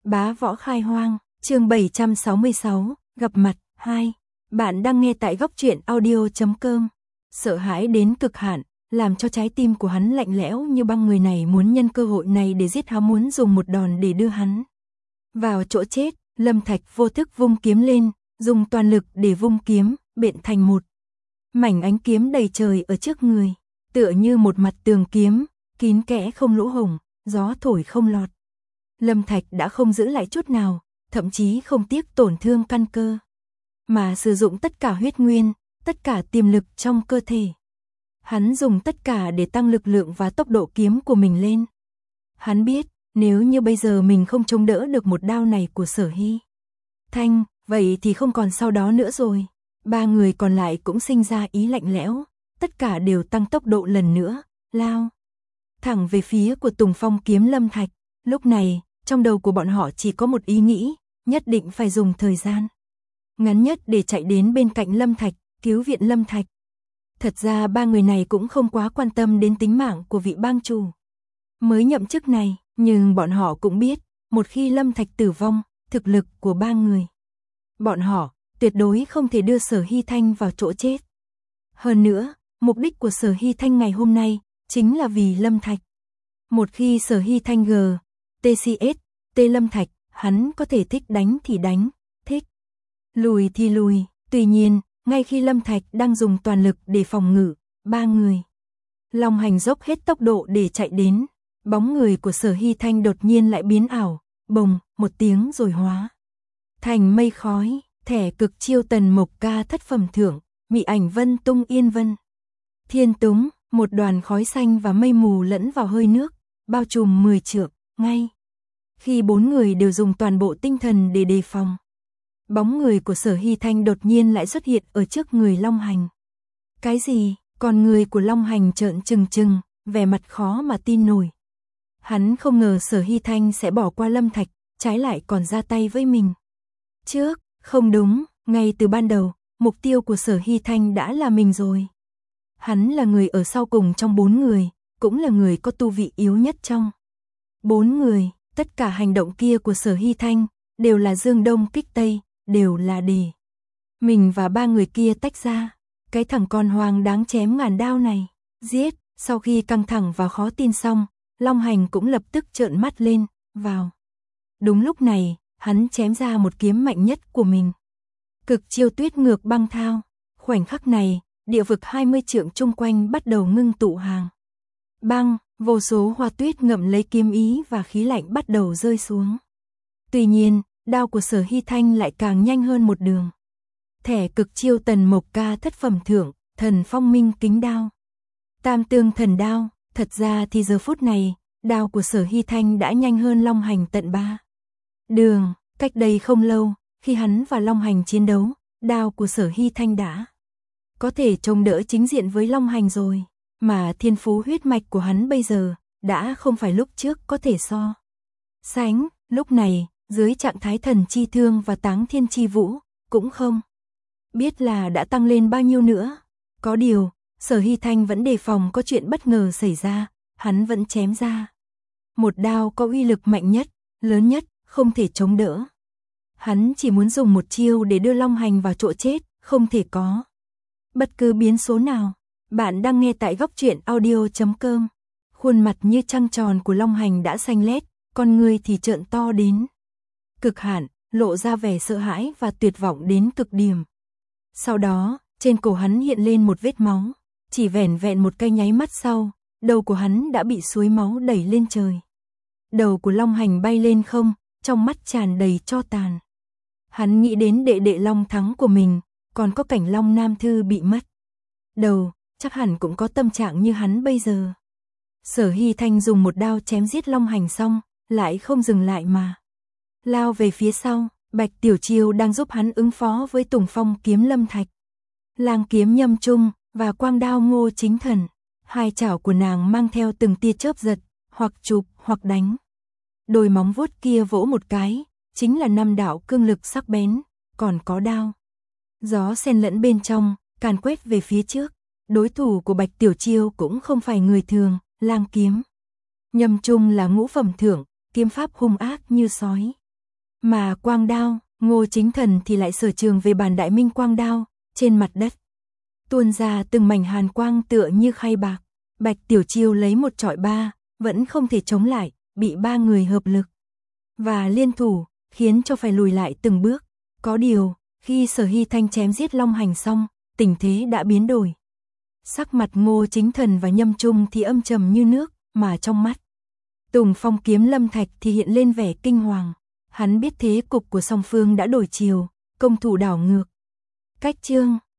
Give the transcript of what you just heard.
Bá võ khai hoang, chương 766, gặp mặt, 2. Bạn đang nghe tại góc truyện audio.com. Sợ hãi đến cực hạn, làm cho trái tim của hắn lạnh lẽo như băng. Người này muốn nhân cơ hội này để giết hắn, muốn dùng một đòn để đưa hắn vào chỗ chết. Lâm Thạch vô thức vung kiếm lên, dùng toàn lực để vung kiếm, bện thành một mảnh ánh kiếm đầy trời ở trước người, tựa như một mặt tường kiếm, kín kẽ không lỗ hổng, gió thổi không lọt. Lâm Thạch đã không giữ lại chút nào, thậm chí không tiếc tổn thương căn cơ, mà sử dụng tất cả huyết nguyên, tất cả tiềm lực trong cơ thể. Hắn dùng tất cả để tăng lực lượng và tốc độ kiếm của mình lên. Hắn biết, nếu như bây giờ mình không chống đỡ được một đao này của Sở Hy Thanh, vậy thì không còn sau đó nữa rồi. Ba người còn lại cũng sinh ra ý lạnh lẽo, tất cả đều tăng tốc độ lần nữa, lao thẳng về phía của Tùng Phong kiếm Lâm Thạch. Lúc này, trong đầu của bọn họ chỉ có một ý nghĩ, nhất định phải dùng thời gian ngắn nhất để chạy đến bên cạnh Lâm Thạch, cứu viện Lâm Thạch. Thật ra ba người này cũng không quá quan tâm đến tính mạng của vị bang chủ mới nhậm chức này, nhưng bọn họ cũng biết, một khi Lâm Thạch tử vong, thực lực của ba người bọn họ tuyệt đối không thể đưa Sở Hy Thanh vào chỗ chết. Hơn nữa, mục đích của Sở Hy Thanh ngày hôm nay chính là vì Lâm Thạch. Một khi Sở Hy Thanh TCS, Lâm Thạch, hắn có thể thích đánh thì đánh, thích lùi thì lùi. Tuy nhiên, ngay khi Lâm Thạch đang dùng toàn lực để phòng ngự, ba người Long Hành dốc hết tốc độ để chạy đến. Bóng người của Sở Hy Thanh đột nhiên lại biến ảo, bồng, một tiếng rồi hóa thành mây khói. Thẻ cực chiêu Tần Mộc Ca thất phẩm thưởng, mị ảnh vân tung yên vân thiên túng, một đoàn khói xanh và mây mù lẫn vào hơi nước, bao trùm 10 trượng. Ngay khi bốn người đều dùng toàn bộ tinh thần để đề phòng, bóng người của Sở Hy Thanh đột nhiên lại xuất hiện ở trước người Long Hành. Cái gì? Con người của Long Hành trợn trừng trừng, vẻ mặt khó mà tin nổi. Hắn không ngờ Sở Hy Thanh sẽ bỏ qua Lâm Thạch, trái lại còn ra tay với mình. Trước, không đúng, ngay từ ban đầu, mục tiêu của Sở Hy Thanh đã là mình rồi. Hắn là người ở sau cùng trong bốn người, cũng là người có tu vị yếu nhất trong bốn người. Tất cả hành động kia của Sở Hy Thanh đều là dương đông kích tây, đều là để mình và ba người kia tách ra. Cái thằng con hoang đáng chém ngàn đao này, giết. Sau khi căng thẳng và khó tin xong, Long Hành cũng lập tức trợn mắt lên, vào. Đúng lúc này, hắn chém ra một kiếm mạnh nhất của mình. Cực chiêu tuyết ngược băng thao. Khoảnh khắc này, địa vực 20 trượng chung quanh bắt đầu ngưng tụ hàng băng, vô số hoa tuyết ngậm lấy kiếm ý và khí lạnh bắt đầu rơi xuống. Tuy nhiên, đao của Sở Hy Thanh lại càng nhanh hơn một đường. Thẻ cực chiêu Tần Mộc Ca thất phẩm thưởng, Thần Phong Minh kính đao, Tam tương thần đao. Thật ra thì giờ phút này, đao của Sở Hy Thanh đã nhanh hơn Long Hành tận 3 đường. Cách đây không lâu, khi hắn và Long Hành chiến đấu, đao của Sở Hy Thanh đã có thể chống đỡ chính diện với Long Hành rồi, mà thiên phú huyết mạch của hắn bây giờ đã không phải lúc trước có thể so sánh. Lúc này, dưới trạng thái thần chi thương và táng thiên chi vũ, cũng không biết là đã tăng lên bao nhiêu nữa. Có điều, Sở Hy Thanh vẫn đề phòng có chuyện bất ngờ xảy ra, hắn vẫn chém ra một đao có uy lực mạnh nhất, lớn nhất, không thể chống đỡ. Hắn chỉ muốn dùng một chiêu để đưa Long Hành vào chỗ chết, không thể có bất cứ biến số nào. Bạn đang nghe tại góc truyện audio.com. Khuôn mặt như trăng tròn của Long Hành đã xanh lét, con người thì trợn to đến cực hạn, lộ ra vẻ sợ hãi và tuyệt vọng đến cực điểm. Sau đó, trên cổ hắn hiện lên một vết máu, chỉ vẻn vẹn một cái nháy mắt sau, đầu của hắn đã bị suối máu đẩy lên trời. Đầu của Long Hành bay lên không, trong mắt tràn đầy tro tàn. Hắn nghĩ đến đệ đệ Long Thắng của mình, còn có cảnh Long Nam Thư bị mất đầu, chắc hẳn cũng có tâm trạng như hắn bây giờ. Sở Hy Thanh dùng một đao chém giết Long Hành xong, lại không dừng lại mà lao về phía sau. Bạch Tiểu Chiêu đang giúp hắn ứng phó với Tùng Phong kiếm Lâm Thạch, Lang kiếm Nhâm Trung và quang đao Ngô Chính Thần. Hai chảo của nàng mang theo từng tia chớp giật, hoặc chụp hoặc đánh. Đôi móng vuốt kia vỗ một cái, chính là 5 đạo cương lực sắc bén, còn có đao gió xen lẫn bên trong, càn quét về phía trước. Đối thủ của Bạch Tiểu Chiêu cũng không phải người thường, Lang kiếm Nhâm Trung là ngũ phẩm thưởng, kiếm pháp hung ác như sói Mà quang đao, Ngô Chính Thần thì lại sở trường về bản đại minh quang đao, trên mặt đất tuôn ra từng mảnh hàn quang tựa như khay bạc. Bạch Tiểu Chiêu lấy một trọi ba, vẫn không thể chống lại, bị ba người hợp lực và liên thủ, khiến cho phải lùi lại từng bước. Có điều, khi Sở Hy Thanh chém giết Long Hành xong, tình thế đã biến đổi. Sắc mặt Ngô Chính Thần và Nhâm Trung thì âm trầm như nước, mà trong mắt Tùng Phong Kiếm Lâm Thạch thì hiện lên vẻ kinh hoàng. Hắn biết thế cục của song phương đã đổi chiều, công thủ đảo ngược. Cách chương